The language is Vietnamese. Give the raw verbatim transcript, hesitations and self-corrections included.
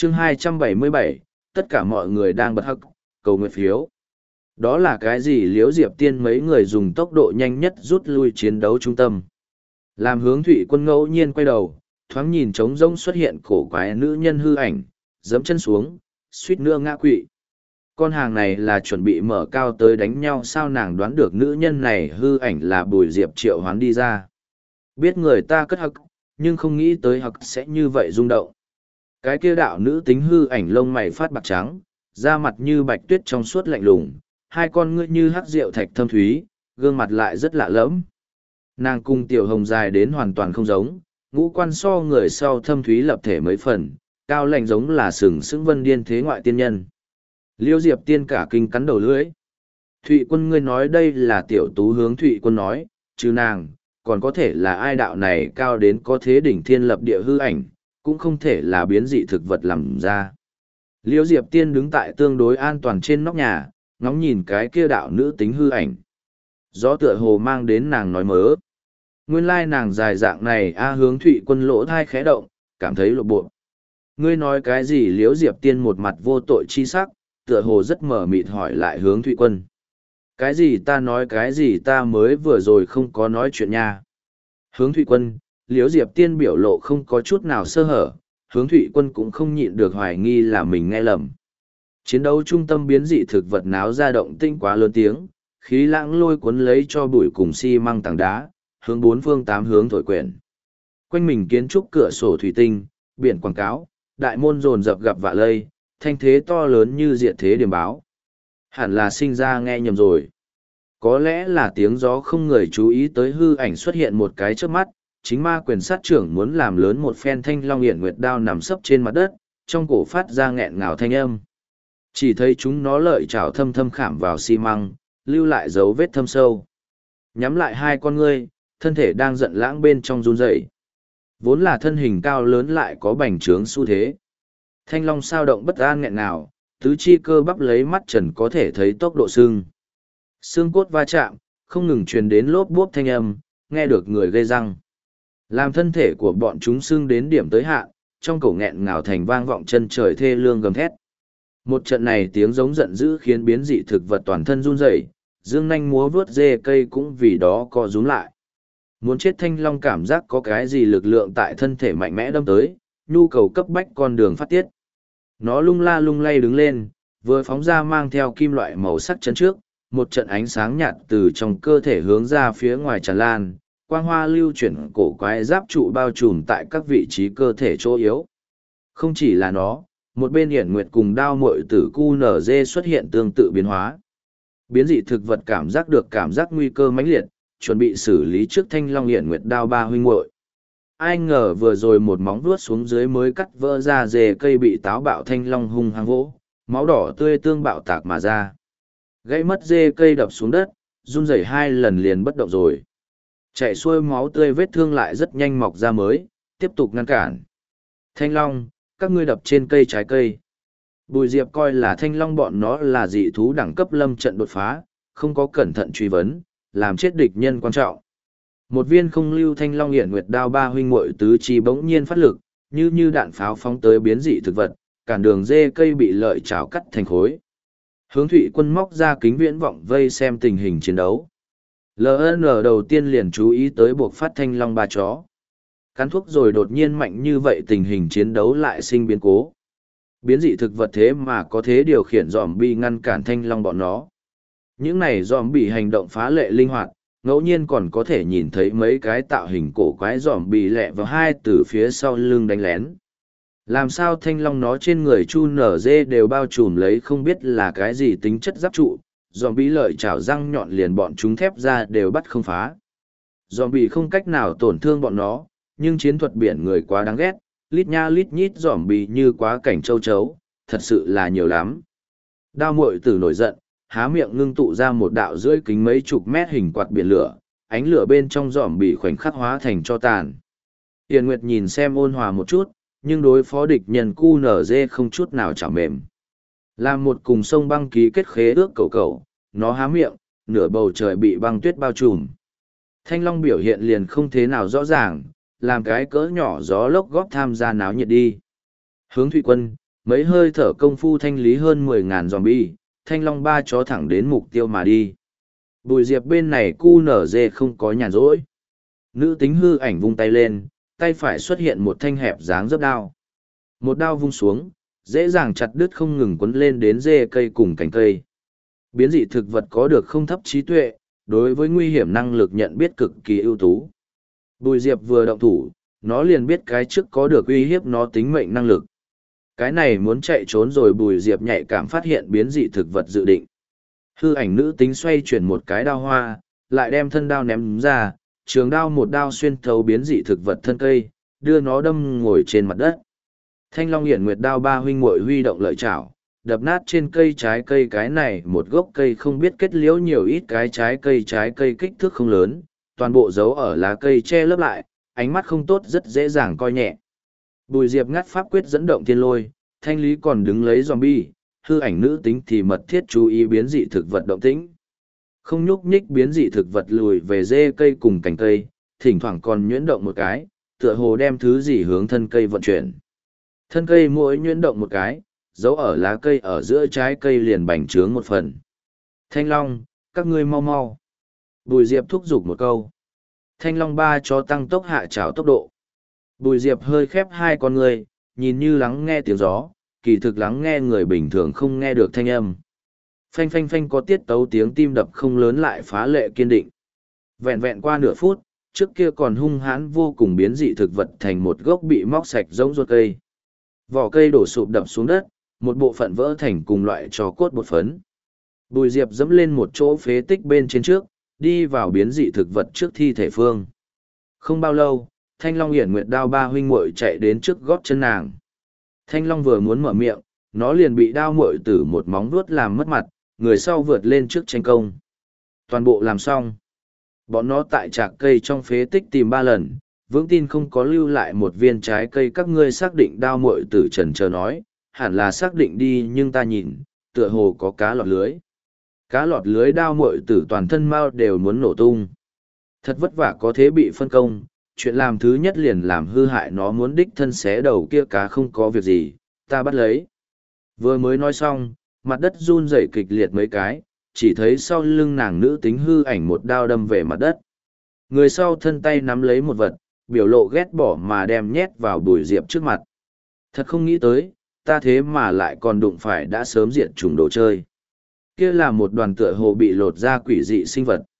chương hai trăm bảy mươi bảy, tất cả mọi người đang bật hắc, cầu nguyện phiếu. Đó là cái gì? Liễu Diệp Tiên mấy người dùng tốc độ nhanh nhất rút lui chiến đấu trung tâm. Làm Hướng Thụy Quân ngẫu nhiên quay đầu, thoáng nhìn trống rỗng xuất hiện cổ quái nữ nhân hư ảnh, giẫm chân xuống, suýt nữa ngã quỵ. Con hàng này là chuẩn bị mở cao tới đánh nhau sao? Nàng đoán được nữ nhân này hư ảnh là Bùi Diệp triệu hoán đi ra. Biết người ta cất hắc, nhưng không nghĩ tới hắc sẽ như vậy rung động. Cái kia đạo nữ tính hư ảnh lông mày phát bạc trắng, da mặt như bạch tuyết trong suốt lạnh lùng, hai con ngươi như hắc rượu thạch thâm thúy, gương mặt lại rất lạ lẫm. Nàng cùng Tiểu Hồng dài đến hoàn toàn không giống, ngũ quan so người sau thâm thúy lập thể mấy phần, cao lạnh giống là sừng sững vân điên thế ngoại tiên nhân. Liêu Diệp Tiên cả kinh cắn đầu lưỡi. Thụy Quân, ngươi nói đây là Tiểu Tú? Hướng Thụy Quân nói, chứ nàng, còn có thể là ai? Đạo này cao đến có thế đỉnh thiên lập địa hư ảnh, cũng không thể là biến dị thực vật làm ra. Liêu Diệp Tiên đứng tại tương đối an toàn trên nóc nhà, ngóng nhìn cái kia đạo nữ tính hư ảnh. Gió tựa hồ mang đến nàng nói mớ. Nguyên lai nàng dài dạng này a. Hướng Thụy Quân lỗ thai khẽ động, cảm thấy lộ bộ. Ngươi nói cái gì? Liễu Diệp Tiên một mặt vô tội chi sắc, tựa hồ rất mờ mịt hỏi lại Hướng Thụy Quân. Cái gì? Ta nói cái gì? Ta mới vừa rồi không có nói chuyện nha. Hướng Thụy Quân, Liễu Diệp Tiên biểu lộ không có chút nào sơ hở, Hướng Thụy Quân cũng không nhịn được hoài nghi là mình nghe lầm. Chiến đấu trung tâm biến dị thực vật náo ra động tinh quá lớn tiếng, khí lãng lôi cuốn lấy cho bụi cùng xi măng tảng đá, hướng bốn phương tám hướng thổi quyển. Quanh mình kiến trúc cửa sổ thủy tinh, biển quảng cáo, đại môn dồn dập gặp vạ lây, thanh thế to lớn như diệt thế điểm báo. Hẳn là sinh ra nghe nhầm rồi. Có lẽ là tiếng gió không người chú ý tới hư ảnh xuất hiện một cái trước mắt, chính ma quyền sát trưởng muốn làm lớn một phen thanh long hiển nguyệt đao nằm sấp trên mặt đất, trong cổ phát ra nghẹn ngào thanh âm. Chỉ thấy chúng nó lợi chảo thâm thâm khảm vào xi măng, lưu lại dấu vết thâm sâu. Nhắm lại hai con ngươi, thân thể đang giận lãng bên trong run rẩy. Vốn là thân hình cao lớn lại có bành trướng xu thế. Thanh long sao động bất an nghẹn ngào, tứ chi cơ bắp lấy mắt trần có thể thấy tốc độ sưng. Xương cốt va chạm, không ngừng truyền đến lốp bốp thanh âm, nghe được người gây răng. Làm thân thể của bọn chúng sưng đến điểm tới hạn, trong cổ nghẹn ngào thành vang vọng chân trời thê lương gầm thét. Một trận này tiếng giống giận dữ khiến biến dị thực vật toàn thân run rẩy, dương nanh múa vướt dê cây cũng vì đó co rúm lại. Muốn chết thanh long cảm giác có cái gì lực lượng tại thân thể mạnh mẽ đâm tới, nhu cầu cấp bách con đường phát tiết. Nó lung la lung lay đứng lên, vừa phóng ra mang theo kim loại màu sắc chân trước, một trận ánh sáng nhạt từ trong cơ thể hướng ra phía ngoài tràn lan, quang hoa lưu chuyển cổ quái giáp trụ bao trùm tại các vị trí cơ thể chỗ yếu. Không chỉ là nó, một bên hiển nguyệt cùng đao muội tử cu nở dê xuất hiện tương tự biến hóa. Biến dị thực vật cảm giác được cảm giác nguy cơ mãnh liệt, chuẩn bị xử lý trước thanh long hiển nguyệt đao ba huynh muội. Ai ngờ vừa rồi một móng vuốt xuống dưới mới cắt vỡ ra rễ cây bị táo bạo thanh long hung hăng vỗ, máu đỏ tươi tương bạo tạc mà ra. Gãy mất rễ cây đập xuống đất, run rẩy hai lần liền bất động rồi. Chạy xuôi máu tươi vết thương lại rất nhanh mọc ra mới, tiếp tục ngăn cản. Thanh long, các ngươi đập trên cây trái cây. Bùi Diệp coi là thanh long bọn nó là dị thú đẳng cấp lâm trận đột phá, không có cẩn thận truy vấn, làm chết địch nhân quan trọng. Một viên không lưu thanh long hiển nguyệt đao ba huynh muội tứ chi bỗng nhiên phát lực, như như đạn pháo phóng tới biến dị thực vật, cản đường dê cây bị lợi chảo cắt thành khối. Hướng Thụy Quân móc ra kính viễn vọng vây xem tình hình chiến đấu. lờ en đầu tiên liền chú ý tới buộc phát thanh long ba chó. Cắn thuốc rồi đột nhiên mạnh như vậy tình hình chiến đấu lại sinh biến cố. Biến dị thực vật thế mà có thế điều khiển zombie ngăn cản thanh long bọn nó. Những này zombie hành động phá lệ linh hoạt, ngẫu nhiên còn có thể nhìn thấy mấy cái tạo hình cổ quái zombie lẹ vào hai từ phía sau lưng đánh lén. Làm sao thanh long nó trên người chu nở dê đều bao trùm lấy không biết là cái gì tính chất giáp trụ, zombie lợi chảo răng nhọn liền bọn chúng thép ra đều bắt không phá. Zombie không cách nào tổn thương bọn nó, nhưng chiến thuật biển người quá đáng ghét, lít nha lít nhít zombie như quá cảnh châu chấu, thật sự là nhiều lắm. Đao muội tử nổi giận, há miệng ngưng tụ ra một đạo rưỡi kính mấy chục mét hình quạt biển lửa, ánh lửa bên trong zombie khoảnh khắc hóa thành cho tàn. Tiền Nguyệt nhìn xem ôn hòa một chút, nhưng đối phó địch nhân cu nở dê không chút nào chảo mềm. Làm một cùng sông băng ký kết khế ước cầu cầu, nó há miệng, nửa bầu trời bị băng tuyết bao trùm. Thanh long biểu hiện liền không thế nào rõ ràng, làm cái cỡ nhỏ gió lốc góp tham gia náo nhiệt đi. Hướng Thụy Quân, mấy hơi thở công phu thanh lý hơn mười ngàn zombie, thanh long ba chó thẳng đến mục tiêu mà đi. Bùi Diệp bên này cu nở dê không có nhàn rỗi. Nữ tính hư ảnh vung tay lên, tay phải xuất hiện một thanh hẹp dáng dấp đao. Một đao vung xuống, dễ dàng chặt đứt không ngừng quấn lên đến rễ cây cùng cành cây. Biến dị thực vật có được không thấp trí tuệ, đối với nguy hiểm năng lực nhận biết cực kỳ ưu tú. Bùi Diệp vừa động thủ, nó liền biết cái trước có được uy hiếp nó tính mệnh năng lực. Cái này muốn chạy trốn rồi Bùi Diệp nhạy cảm phát hiện biến dị thực vật dự định. Hư ảnh nữ tính xoay chuyển một cái đao hoa, lại đem thân đao ném ra, trường đao một đao xuyên thấu biến dị thực vật thân cây, đưa nó đâm ngồi trên mặt đất. Thanh Long Hiển Nguyệt đao ba huynh muội huy động lợi chảo, đập nát trên cây trái cây cái này một gốc cây không biết kết liễu nhiều ít cái trái cây trái cây kích thước không lớn, toàn bộ dấu ở lá cây che lấp lại, ánh mắt không tốt rất dễ dàng coi nhẹ. Bùi Diệp ngắt pháp quyết dẫn động thiên lôi, thanh lý còn đứng lấy zombie, hư ảnh nữ tính thì mật thiết chú ý biến dị thực vật động tĩnh. Không nhúc nhích biến dị thực vật lùi về rễ cây cùng cành cây, thỉnh thoảng còn nhuyễn động một cái, tựa hồ đem thứ gì hướng thân cây vận chuyển. Thân cây mỗi nhuyễn động một cái, dấu ở lá cây ở giữa trái cây liền bành trướng một phần. Thanh Long, các ngươi mau mau. Bùi Diệp thúc giục một câu. Thanh Long ba cho tăng tốc hạ trảo tốc độ. Bùi Diệp hơi khép hai con người, nhìn như lắng nghe tiếng gió, kỳ thực lắng nghe người bình thường không nghe được thanh âm. Phanh phanh phanh có tiết tấu tiếng tim đập không lớn lại phá lệ kiên định. Vẹn vẹn qua nửa phút, trước kia còn hung hãn vô cùng biến dị thực vật thành một gốc bị móc sạch giống ruột cây. Vỏ cây đổ sụp đập xuống đất, một bộ phận vỡ thành cùng loại trò cốt bột phấn. Bùi Diệp dẫm lên một chỗ phế tích bên trên trước, đi vào biến dị thực vật trước thi thể phương. Không bao lâu, Thanh Long Hiển Nguyệt đao ba huynh muội chạy đến trước gót chân nàng. Thanh Long vừa muốn mở miệng, nó liền bị đao muội tử một móng vuốt làm mất mặt, người sau vượt lên trước tranh công. Toàn bộ làm xong. Bọn nó tại trạc cây trong phế tích tìm ba lần, vững tin không có lưu lại một viên trái cây. Các ngươi xác định đao muội tử trần chờ nói, hẳn là xác định đi nhưng ta nhìn, tựa hồ có cá lọt lưới. Cá lọt lưới đao muội tử toàn thân mau đều muốn nổ tung. Thật vất vả có thế bị phân công, chuyện làm thứ nhất liền làm hư hại nó muốn đích thân xé đầu kia cá không có việc gì, ta bắt lấy. Vừa mới nói xong, mặt đất run rẩy kịch liệt mấy cái, chỉ thấy sau lưng nàng nữ tính hư ảnh một đao đâm về mặt đất. Người sau thân tay nắm lấy một vật, biểu lộ ghét bỏ mà đem nhét vào Bùi Diệp trước mặt. Thật không nghĩ tới, ta thế mà lại còn đụng phải đã sớm diệt chủng đồ chơi. Kia là một đoàn tựa hồ bị lột ra quỷ dị sinh vật.